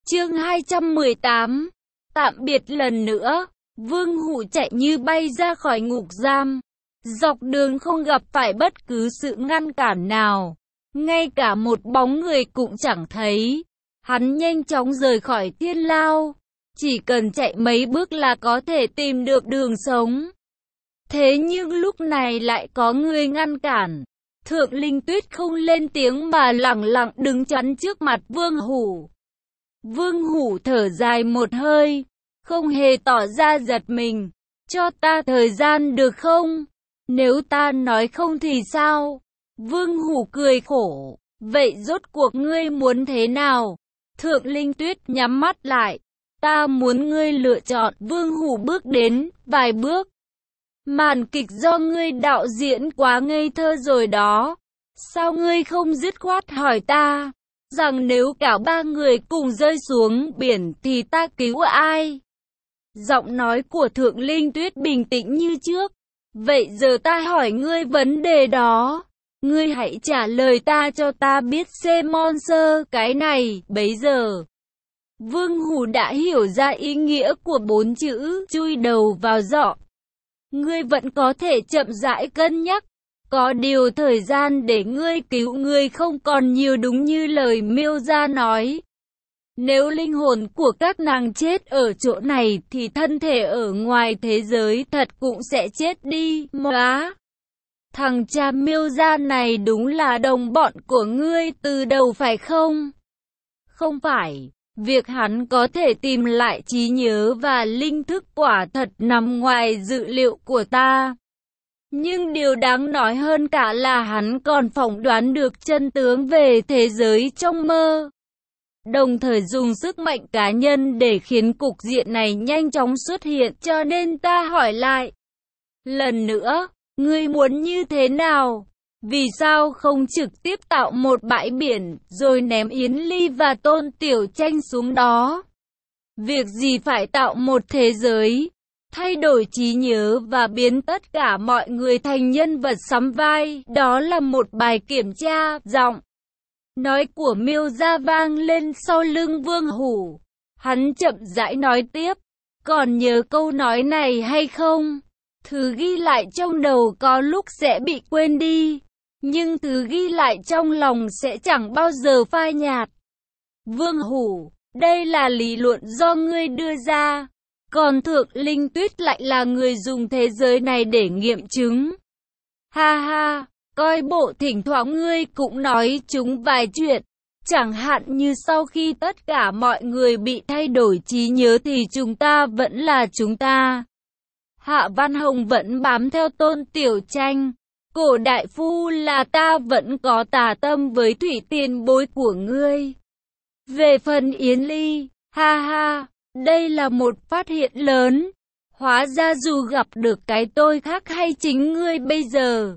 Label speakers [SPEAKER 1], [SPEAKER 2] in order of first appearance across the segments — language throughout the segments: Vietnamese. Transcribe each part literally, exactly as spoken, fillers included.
[SPEAKER 1] Chương hai trăm mười tám. Tạm biệt lần nữa. Vương Hủ chạy như bay ra khỏi ngục giam. Dọc đường không gặp phải bất cứ sự ngăn cản nào. Ngay cả một bóng người cũng chẳng thấy. Hắn nhanh chóng rời khỏi thiên lao. Chỉ cần chạy mấy bước là có thể tìm được đường sống. Thế nhưng lúc này lại có người ngăn cản. Thượng Linh Tuyết không lên tiếng mà lẳng lặng đứng chắn trước mặt Vương Hủ. Vương Hủ thở dài một hơi, không hề tỏ ra giật mình. Cho ta thời gian được không? Nếu ta nói không thì sao? Vương Hủ cười khổ. Vậy rốt cuộc ngươi muốn thế nào? Thượng Linh Tuyết nhắm mắt lại. Ta muốn ngươi lựa chọn. Vương Hủ bước đến vài bước. Màn kịch do ngươi đạo diễn quá ngây thơ rồi đó. Sao ngươi không dứt khoát hỏi ta rằng nếu cả ba người cùng rơi xuống biển thì ta cứu ai? Giọng nói của Thượng Linh Tuyết bình tĩnh như trước. Vậy giờ ta hỏi ngươi vấn đề đó. Ngươi hãy trả lời ta cho ta biết xem monster cái này bấy giờ. Vương Hủ đã hiểu ra ý nghĩa của bốn chữ chui đầu vào giỏ. Ngươi vẫn có thể chậm rãi cân nhắc. Có điều thời gian để ngươi cứu ngươi không còn nhiều, đúng như lời Miêu Gia nói. Nếu linh hồn của các nàng chết ở chỗ này thì thân thể ở ngoài thế giới thật cũng sẽ chết đi. Móa! Thằng cha Miêu Gia này đúng là đồng bọn của ngươi từ đầu phải không? Không phải. Việc hắn có thể tìm lại trí nhớ và linh thức quả thật nằm ngoài dự liệu của ta. Nhưng điều đáng nói hơn cả là hắn còn phỏng đoán được chân tướng về thế giới trong mơ. Đồng thời dùng sức mạnh cá nhân để khiến cục diện này nhanh chóng xuất hiện, cho nên ta hỏi lại. Lần nữa, ngươi muốn như thế nào? Vì sao không trực tiếp tạo một bãi biển, rồi ném Yến Ly và Tôn Tiểu Tranh xuống đó? Việc gì phải tạo một thế giới, thay đổi trí nhớ và biến tất cả mọi người thành nhân vật sắm vai? Đó là một bài kiểm tra. Giọng nói của Miêu Gia vang lên sau lưng Vương Hủ. Hắn chậm rãi nói tiếp. Còn nhớ câu nói này hay không? Thứ ghi lại trong đầu có lúc sẽ bị quên đi. Nhưng thứ ghi lại trong lòng sẽ chẳng bao giờ phai nhạt. Vương Hủ, đây là lý luận do ngươi đưa ra. Còn Thượng Linh Tuyết lại là người dùng thế giới này để nghiệm chứng. Ha ha, coi bộ thỉnh thoảng ngươi cũng nói chúng vài chuyện. Chẳng hạn như sau khi tất cả mọi người bị thay đổi trí nhớ thì chúng ta vẫn là chúng ta. Hạ Văn Hồng vẫn bám theo Tôn Tiểu Tranh. Cổ đại phu là ta vẫn có tà tâm với thủy tiền bối của ngươi. Về phần Yến Ly, ha ha, đây là một phát hiện lớn. Hóa ra dù gặp được cái tôi khác hay chính ngươi bây giờ,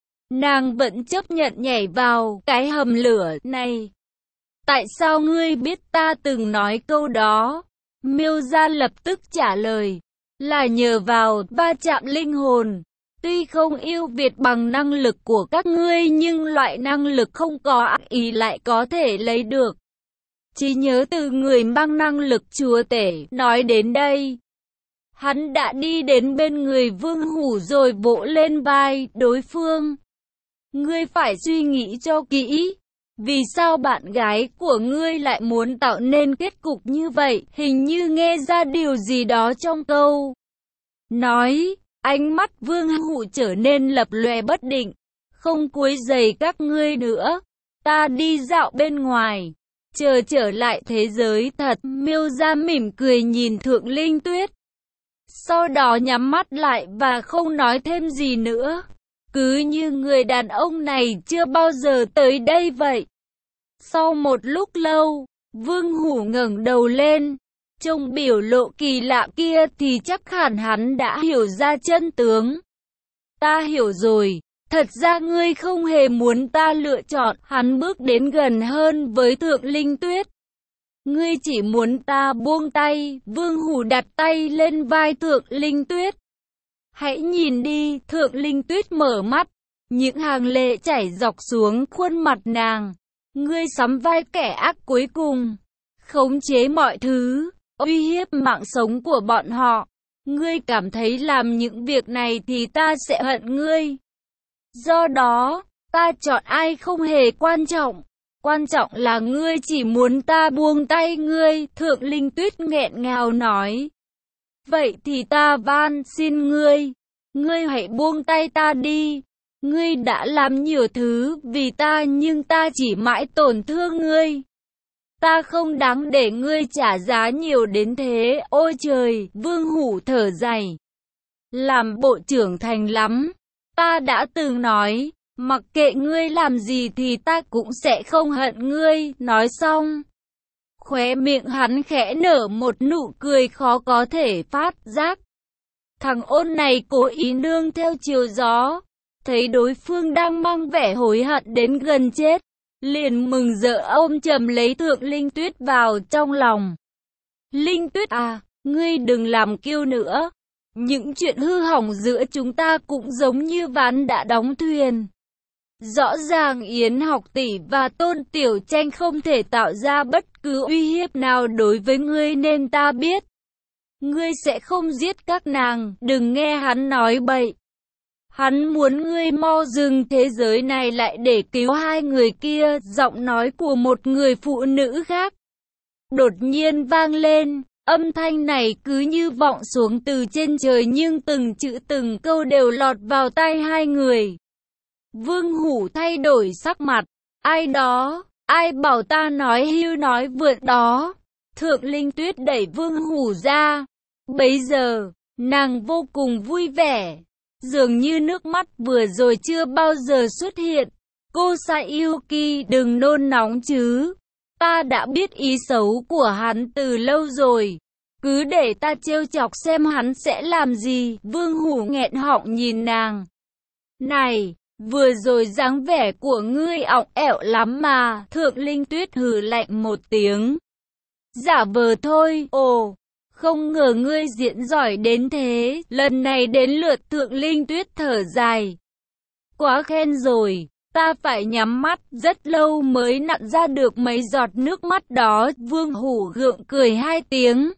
[SPEAKER 1] nàng vẫn chấp nhận nhảy vào cái hầm lửa này. Tại sao ngươi biết ta từng nói câu đó? Miêu Gia lập tức trả lời. Là nhờ vào va chạm linh hồn. Tuy không yêu Việt bằng năng lực của các ngươi nhưng loại năng lực không có ác ý lại có thể lấy được trí nhớ từ người mang năng lực chúa tể. Nói đến đây, hắn đã đi đến bên người Vương Hủ rồi vỗ lên vai đối phương. Ngươi phải suy nghĩ cho kỹ. Vì sao bạn gái của ngươi lại muốn tạo nên kết cục như vậy? Hình như nghe ra điều gì đó trong câu nói. Ánh mắt Vương Hủ trở nên lập lòe bất định. Không quấy rầy các ngươi nữa. Ta đi dạo bên ngoài. Chờ trở lại thế giới thật. Miêu Gia mỉm cười nhìn Thượng Linh Tuyết. Sau đó nhắm mắt lại và không nói thêm gì nữa. Cứ như người đàn ông này chưa bao giờ tới đây vậy. Sau một lúc lâu, Vương Hủ ngẩng đầu lên. Trong biểu lộ kỳ lạ kia thì chắc hẳn hắn đã hiểu ra chân tướng. Ta hiểu rồi, thật ra ngươi không hề muốn ta lựa chọn. Hắn bước đến gần hơn với Thượng Linh Tuyết. Ngươi chỉ muốn ta buông tay. Vương Hủ đặt tay lên vai Thượng Linh Tuyết. Hãy nhìn đi. Thượng Linh Tuyết mở mắt. Những hàng lệ chảy dọc xuống khuôn mặt nàng. Ngươi sắm vai kẻ ác cuối cùng. khống chế mọi thứ, uy hiếp mạng sống của bọn họ. Ngươi cảm thấy làm những việc này thì ta sẽ hận ngươi. Do đó, ta chọn ai không hề quan trọng. Quan trọng là ngươi chỉ muốn ta buông tay ngươi, Thượng Linh Tuyết nghẹn ngào nói. Vậy thì ta van xin ngươi, ngươi hãy buông tay ta đi. Ngươi đã làm nhiều thứ vì ta nhưng ta chỉ mãi tổn thương ngươi. Ta không đáng để ngươi trả giá nhiều đến thế, ôi trời, Vương Hủ thở dài. Làm bộ trưởng thành lắm, ta đã từng nói, mặc kệ ngươi làm gì thì ta cũng sẽ không hận ngươi, nói xong. Khóe miệng hắn khẽ nở một nụ cười khó có thể phát giác. Thằng ôn này cố ý nương theo chiều gió, thấy đối phương đang mang vẻ hối hận đến gần chết, liền mừng rỡ ôm chầm lấy Thượng Linh Tuyết vào trong lòng. Linh Tuyết à, ngươi đừng làm kiêu nữa. Những chuyện hư hỏng giữa chúng ta cũng giống như ván đã đóng thuyền. Rõ ràng Yến Học Tỷ và Tôn Tiểu Tranh không thể tạo ra bất cứ uy hiếp nào đối với ngươi nên ta biết. Ngươi sẽ không giết các nàng, đừng nghe hắn nói bậy. Hắn muốn ngươi mau dừng thế giới này lại để cứu hai người kia, giọng nói của một người phụ nữ khác đột nhiên vang lên. Âm thanh này cứ như vọng xuống từ trên trời nhưng từng chữ từng câu đều lọt vào tai hai người. Vương Hủ thay đổi sắc mặt. Ai đó? Ai bảo ta nói hưu nói vượn đó? Thượng Linh Tuyết đẩy Vương Hủ ra. Bấy giờ, nàng vô cùng vui vẻ. Dường như nước mắt vừa rồi chưa bao giờ xuất hiện. Cô Sayuki đừng nôn nóng chứ. Ta đã biết ý xấu của hắn từ lâu rồi. Cứ để ta trêu chọc xem hắn sẽ làm gì. Vương Hủ nghẹn họng nhìn nàng. Này, vừa rồi dáng vẻ của ngươi ỏng ẻo lắm mà. Thượng Linh Tuyết hừ lạnh một tiếng. Giả vờ thôi. Ồ, không ngờ ngươi diễn giỏi đến thế. Lần này đến lượt Thượng Linh Tuyết thở dài. Quá khen rồi. Ta phải nhắm mắt rất lâu mới nặn ra được mấy giọt nước mắt đó. Vương Hủ gượng cười hai tiếng.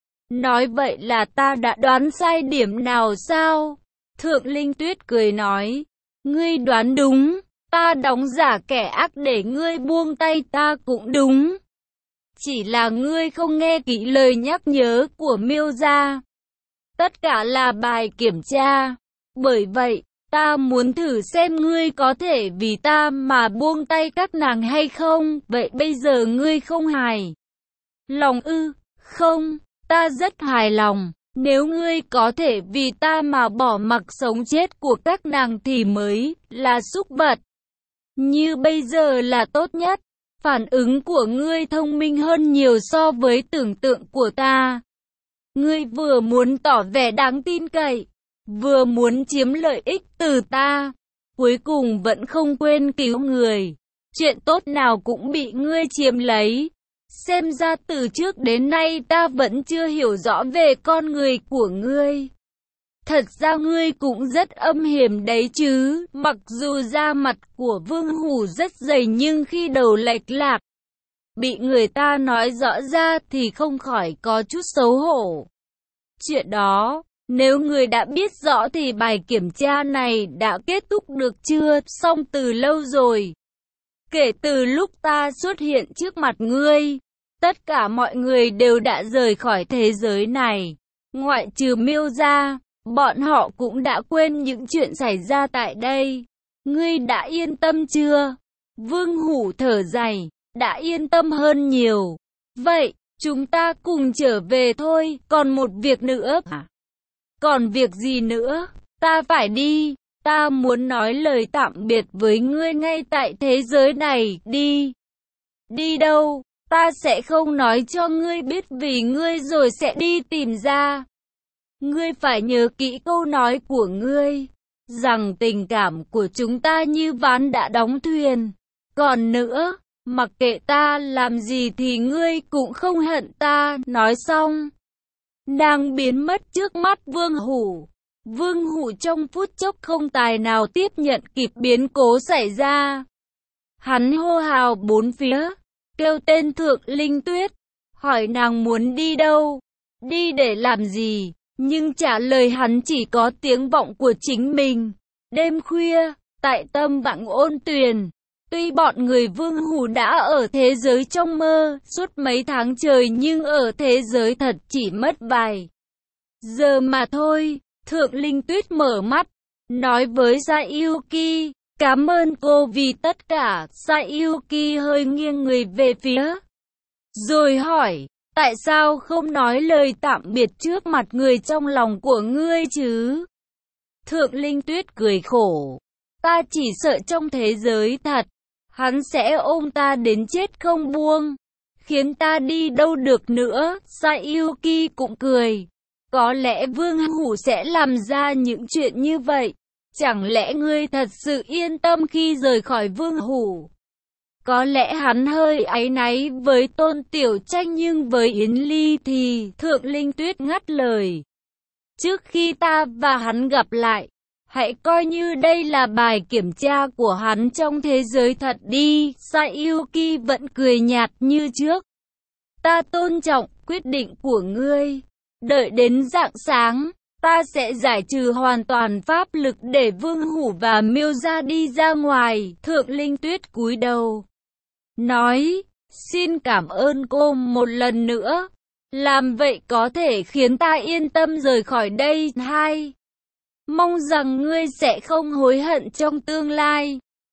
[SPEAKER 1] Nói vậy là ta đã đoán sai điểm nào sao? Thượng Linh Tuyết cười nói. Ngươi đoán đúng. Ta đóng giả kẻ ác để ngươi buông tay ta cũng đúng. Chỉ là ngươi không nghe kỹ lời nhắc nhớ của Miêu gia. Tất cả là bài kiểm tra. Bởi vậy, ta muốn thử xem ngươi có thể vì ta mà buông tay các nàng hay không. Vậy bây giờ ngươi không hài lòng ư? Không, ta rất hài lòng. Nếu ngươi có thể vì ta mà bỏ mặc sống chết của các nàng thì mới là súc vật. Như bây giờ là tốt nhất. Phản ứng của ngươi thông minh hơn nhiều so với tưởng tượng của ta. Ngươi vừa muốn tỏ vẻ đáng tin cậy, vừa muốn chiếm lợi ích từ ta, cuối cùng vẫn không quên cứu người. Chuyện tốt nào cũng bị ngươi chiếm lấy. Xem ra từ trước đến nay ta vẫn chưa hiểu rõ về con người của ngươi. Thật ra ngươi cũng rất âm hiểm đấy chứ. Mặc dù da mặt của Vương Hủ rất dày nhưng khi đầu lệch lạc, bị người ta nói rõ ra thì không khỏi có chút xấu hổ. Chuyện đó, nếu người đã biết rõ thì bài kiểm tra này đã kết thúc được chưa? Xong từ lâu rồi. Kể từ lúc ta xuất hiện trước mặt ngươi, tất cả mọi người đều đã rời khỏi thế giới này. Ngoại trừ Miêu gia, bọn họ cũng đã quên những chuyện xảy ra tại đây. Ngươi đã yên tâm chưa? Vương Hủ thở dài, đã yên tâm hơn nhiều. Vậy, chúng ta cùng trở về thôi, còn một việc nữa. À? Còn việc gì nữa? Ta phải đi, ta muốn nói lời tạm biệt với ngươi ngay tại thế giới này, đi. Đi đâu? Ta sẽ không nói cho ngươi biết vì ngươi rồi sẽ đi tìm ra. Ngươi phải nhớ kỹ câu nói của ngươi, rằng tình cảm của chúng ta như ván đã đóng thuyền. Còn nữa, mặc kệ ta làm gì thì ngươi cũng không hận ta. Nói xong, nàng biến mất trước mắt Vương Hủ. Vương Hủ trong phút chốc không tài nào tiếp nhận kịp biến cố xảy ra. Hắn hô hào bốn phía, kêu tên Thượng Linh Tuyết. hỏi nàng muốn đi đâu, đi để làm gì, nhưng trả lời hắn chỉ có tiếng vọng của chính mình. Đêm khuya, tại Tâm Vãng Ôn Tuyền, tuy bọn người Vương Hủ đã ở thế giới trong mơ suốt mấy tháng trời nhưng ở thế giới thật chỉ mất vài giờ mà thôi. Thượng Linh Tuyết mở mắt, nói với Sayuki, cảm ơn cô vì tất cả. Sayuki hơi nghiêng người về phía, rồi hỏi, tại sao không nói lời tạm biệt trước mặt người trong lòng của ngươi chứ? Thượng Linh Tuyết cười khổ, ta chỉ sợ trong thế giới thật, hắn sẽ ôm ta đến chết không buông, khiến ta đi đâu được nữa. Sayuki cũng cười, có lẽ Vương Hủ sẽ làm ra những chuyện như vậy. Chẳng lẽ ngươi thật sự yên tâm khi rời khỏi Vương Hủ? Có lẽ hắn hơi áy náy với Tôn Tiểu Tranh nhưng với Yến Ly thì... Thượng Linh Tuyết ngắt lời. Trước khi ta và hắn gặp lại, hãy coi như đây là bài kiểm tra của hắn trong thế giới thật đi. Sayuki vẫn cười nhạt như trước. Ta tôn trọng quyết định của ngươi. Đợi đến rạng sáng, ta sẽ giải trừ hoàn toàn pháp lực để Vương Hủ và Miêu Gia đi ra ngoài. Thượng Linh Tuyết cúi đầu, nói, xin cảm ơn cô một lần nữa. Làm vậy có thể khiến ta yên tâm rời khỏi đây. Hai, mong rằng ngươi sẽ không hối hận trong tương lai.